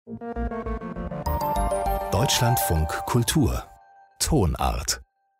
Deutschlandfunk Kultur Tonart.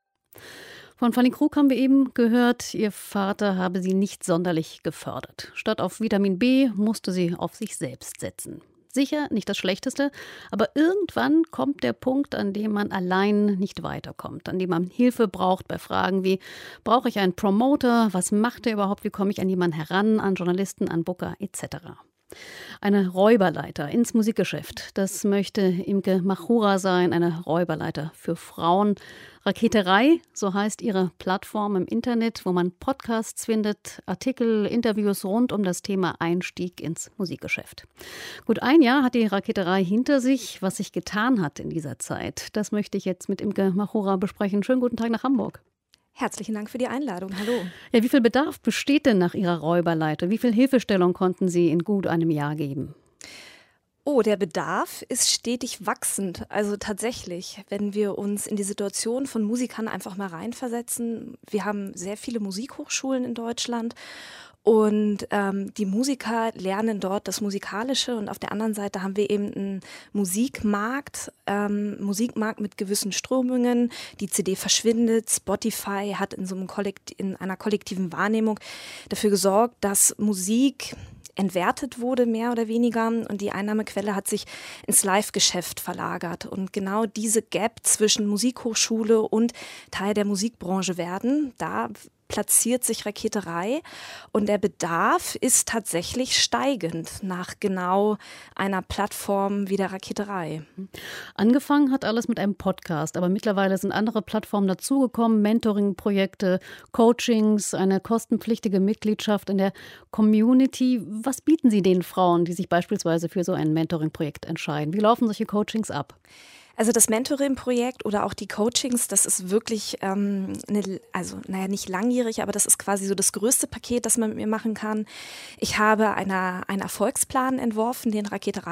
Von Fanny Krug haben wir eben gehört, ihr Vater habe sie nicht sonderlich gefördert. Statt auf Vitamin B musste sie auf sich selbst setzen. Sicher nicht das Schlechteste, aber irgendwann kommt der Punkt, an dem man allein nicht weiterkommt, an dem man Hilfe braucht bei Fragen wie: Brauche ich einen Promoter? Was macht er überhaupt? Wie komme ich an jemanden heran, an Journalisten, an Booker etc.? Eine Räuberleiter ins Musikgeschäft, das möchte Imke Machura sein, eine Räuberleiter für Frauen. Raketerei, so heißt ihre Plattform im Internet, wo man Podcasts findet, Artikel, Interviews rund um das Thema Einstieg ins Musikgeschäft. Gut ein Jahr hat die Raketerei hinter sich. Was sich getan hat in dieser Zeit, das möchte ich jetzt mit Imke Machura besprechen. Schönen guten Tag nach Hamburg. Herzlichen Dank für die Einladung. Hallo. Ja, wie viel Bedarf besteht denn nach Ihrer Räuberleiter? Wie viel Hilfestellung konnten Sie in gut einem Jahr geben? Oh, der Bedarf ist stetig wachsend. Also tatsächlich, wenn wir uns in die Situation von Musikern einfach mal reinversetzen. Wir haben sehr viele Musikhochschulen in Deutschland. Und die Musiker lernen dort das Musikalische, und auf der anderen Seite haben wir eben einen Musikmarkt mit gewissen Strömungen. Die CD verschwindet, Spotify hat in einer kollektiven Wahrnehmung dafür gesorgt, dass Musik entwertet wurde, mehr oder weniger, und die Einnahmequelle hat sich ins Live-Geschäft verlagert. Und genau diese Gap zwischen Musikhochschule und Teil der Musikbranche da platziert sich Raketerei, und der Bedarf ist tatsächlich steigend nach genau einer Plattform wie der Raketerei. Angefangen hat alles mit einem Podcast, aber mittlerweile sind andere Plattformen dazugekommen, Mentoring-Projekte, Coachings, eine kostenpflichtige Mitgliedschaft in der Community. Was bieten Sie den Frauen, die sich beispielsweise für so ein Mentoring-Projekt entscheiden? Wie laufen solche Coachings ab? Also das Mentoring-Projekt oder auch die Coachings, das ist wirklich, nicht langjährig, aber das ist quasi so das größte Paket, das man mit mir machen kann. Ich habe einen Erfolgsplan entworfen, den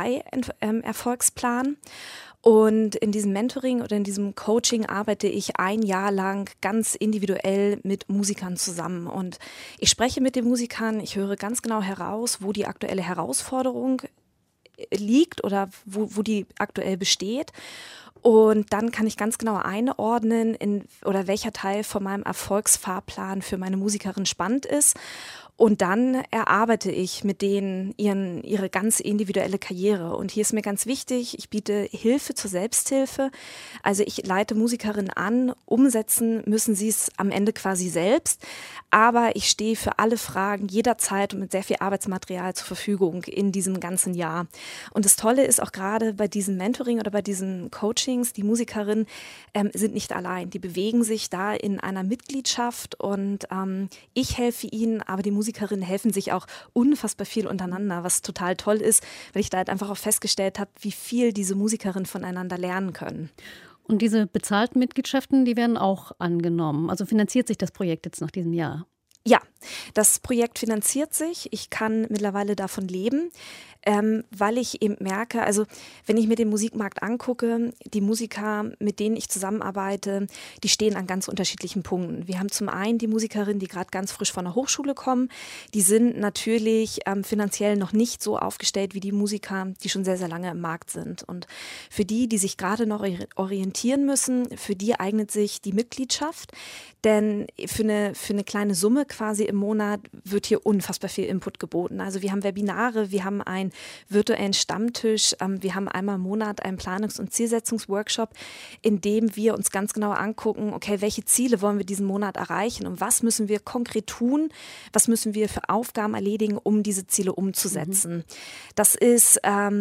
Raketerei-Erfolgsplan. Und in diesem Mentoring oder in diesem Coaching arbeite ich ein Jahr lang ganz individuell mit Musikern zusammen. Und ich spreche mit den Musikern, ich höre ganz genau heraus, wo die aktuelle Herausforderung liegt oder wo die aktuell besteht. Und dann kann ich ganz genau einordnen, welcher Teil von meinem Erfolgsfahrplan für meine Musikerin spannend ist. Und dann erarbeite ich mit denen ihre ganz individuelle Karriere. Und hier ist mir ganz wichtig, ich biete Hilfe zur Selbsthilfe. Also ich leite Musikerinnen an, umsetzen müssen sie es am Ende quasi selbst. Aber ich stehe für alle Fragen jederzeit und mit sehr viel Arbeitsmaterial zur Verfügung in diesem ganzen Jahr. Und das Tolle ist auch gerade bei diesem Mentoring oder bei diesen Coachings, die Musikerinnen sind nicht allein. Die bewegen sich da in einer Mitgliedschaft, und ich helfe ihnen, aber die Musikerinnen helfen sich auch unfassbar viel untereinander, was total toll ist, weil ich da halt einfach auch festgestellt habe, wie viel diese Musikerinnen voneinander lernen können. Und diese bezahlten Mitgliedschaften, die werden auch angenommen. Also finanziert sich das Projekt jetzt nach diesem Jahr? Ja, das Projekt finanziert sich. Ich kann mittlerweile davon leben, weil ich eben merke, also wenn ich mir den Musikmarkt angucke, die Musiker, mit denen ich zusammenarbeite, die stehen an ganz unterschiedlichen Punkten. Wir haben zum einen die Musikerinnen, die gerade ganz frisch von der Hochschule kommen. Die sind natürlich finanziell noch nicht so aufgestellt wie die Musiker, die schon sehr, sehr lange im Markt sind. Und für die sich gerade noch orientieren müssen, für die eignet sich die Mitgliedschaft. Denn für eine kleine Summe quasi im Monat wird hier unfassbar viel Input geboten. Also wir haben Webinare, wir haben einen virtuellen Stammtisch, wir haben einmal im Monat einen Planungs- und Zielsetzungsworkshop, in dem wir uns ganz genau angucken, okay, welche Ziele wollen wir diesen Monat erreichen und was müssen wir konkret tun, was müssen wir für Aufgaben erledigen, um diese Ziele umzusetzen. Das ist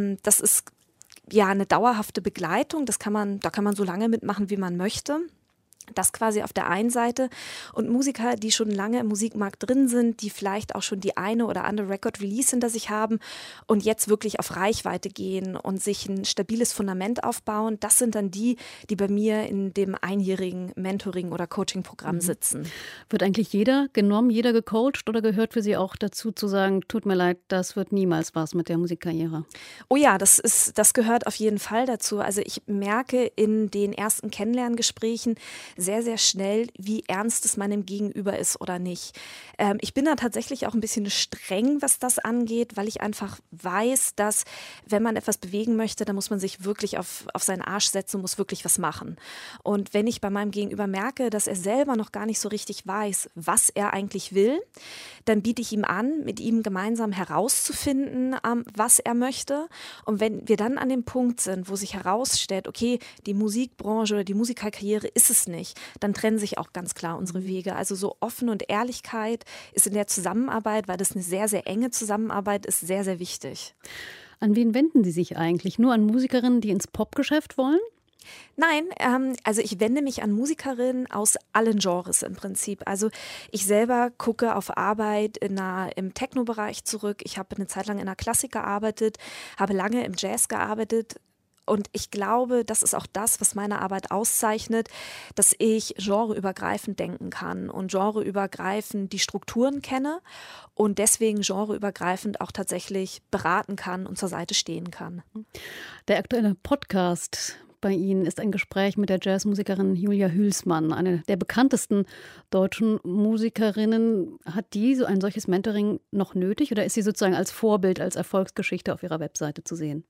ja eine dauerhafte Begleitung, da kann man so lange mitmachen, wie man möchte. Das quasi auf der einen Seite. Und Musiker, die schon lange im Musikmarkt drin sind, die vielleicht auch schon die eine oder andere Record-Release hinter sich haben und jetzt wirklich auf Reichweite gehen und sich ein stabiles Fundament aufbauen, das sind dann die bei mir in dem einjährigen Mentoring- oder Coaching-Programm sitzen. Wird eigentlich jeder genommen, jeder gecoacht, oder gehört für Sie auch dazu zu sagen, tut mir leid, das wird niemals was mit der Musikkarriere? Oh ja, das gehört auf jeden Fall dazu. Also ich merke in den ersten Kennenlerngesprächen sehr, sehr schnell, wie ernst es meinem Gegenüber ist oder nicht. Ich bin da tatsächlich auch ein bisschen streng, was das angeht, weil ich einfach weiß, dass wenn man etwas bewegen möchte, dann muss man sich wirklich auf seinen Arsch setzen und muss wirklich was machen. Und wenn ich bei meinem Gegenüber merke, dass er selber noch gar nicht so richtig weiß, was er eigentlich will, dann biete ich ihm an, mit ihm gemeinsam herauszufinden, was er möchte. Und wenn wir dann an dem Punkt sind, wo sich herausstellt, okay, die Musikbranche oder die Musikerkarriere ist es nicht, dann trennen sich auch ganz klar unsere Wege. Also so Offen und Ehrlichkeit ist in der Zusammenarbeit, weil das eine sehr, sehr enge Zusammenarbeit ist, sehr, sehr wichtig. An wen wenden Sie sich eigentlich? Nur an Musikerinnen, die ins Popgeschäft wollen? Nein, also ich wende mich an Musikerinnen aus allen Genres im Prinzip. Also ich selber gucke auf Arbeit im Techno-Bereich zurück. Ich habe eine Zeit lang in der Klassik gearbeitet, habe lange im Jazz gearbeitet. Und ich glaube, das ist auch das, was meine Arbeit auszeichnet, dass ich genreübergreifend denken kann und genreübergreifend die Strukturen kenne und deswegen genreübergreifend auch tatsächlich beraten kann und zur Seite stehen kann. Der aktuelle Podcast bei Ihnen ist ein Gespräch mit der Jazzmusikerin Julia Hülsmann, eine der bekanntesten deutschen Musikerinnen. Hat die so ein solches Mentoring noch nötig oder ist sie sozusagen als Vorbild, als Erfolgsgeschichte auf ihrer Webseite zu sehen?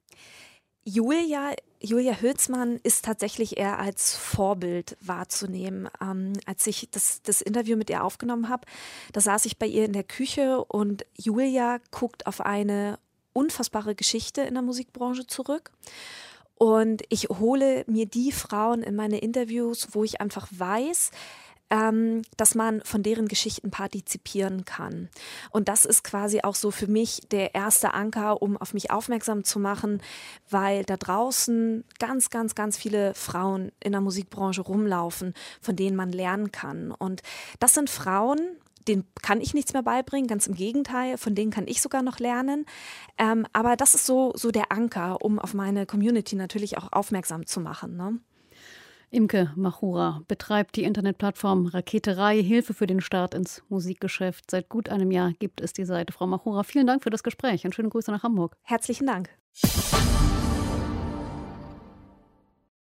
Julia Hülsmann ist tatsächlich eher als Vorbild wahrzunehmen. Als ich das Interview mit ihr aufgenommen habe, da saß ich bei ihr in der Küche und Julia guckt auf eine unfassbare Geschichte in der Musikbranche zurück. Und ich hole mir die Frauen in meine Interviews, wo ich einfach weiß, dass man von deren Geschichten partizipieren kann. Und das ist quasi auch so für mich der erste Anker, um auf mich aufmerksam zu machen, weil da draußen ganz, ganz, ganz viele Frauen in der Musikbranche rumlaufen, von denen man lernen kann. Und das sind Frauen, denen kann ich nichts mehr beibringen, ganz im Gegenteil, von denen kann ich sogar noch lernen. Aber das ist so der Anker, um auf meine Community natürlich auch aufmerksam zu machen, ne? Imke Machura betreibt die Internetplattform Raketerei, Hilfe für den Start ins Musikgeschäft. Seit gut einem Jahr gibt es die Seite. Frau Machura, vielen Dank für das Gespräch und schöne Grüße nach Hamburg. Herzlichen Dank.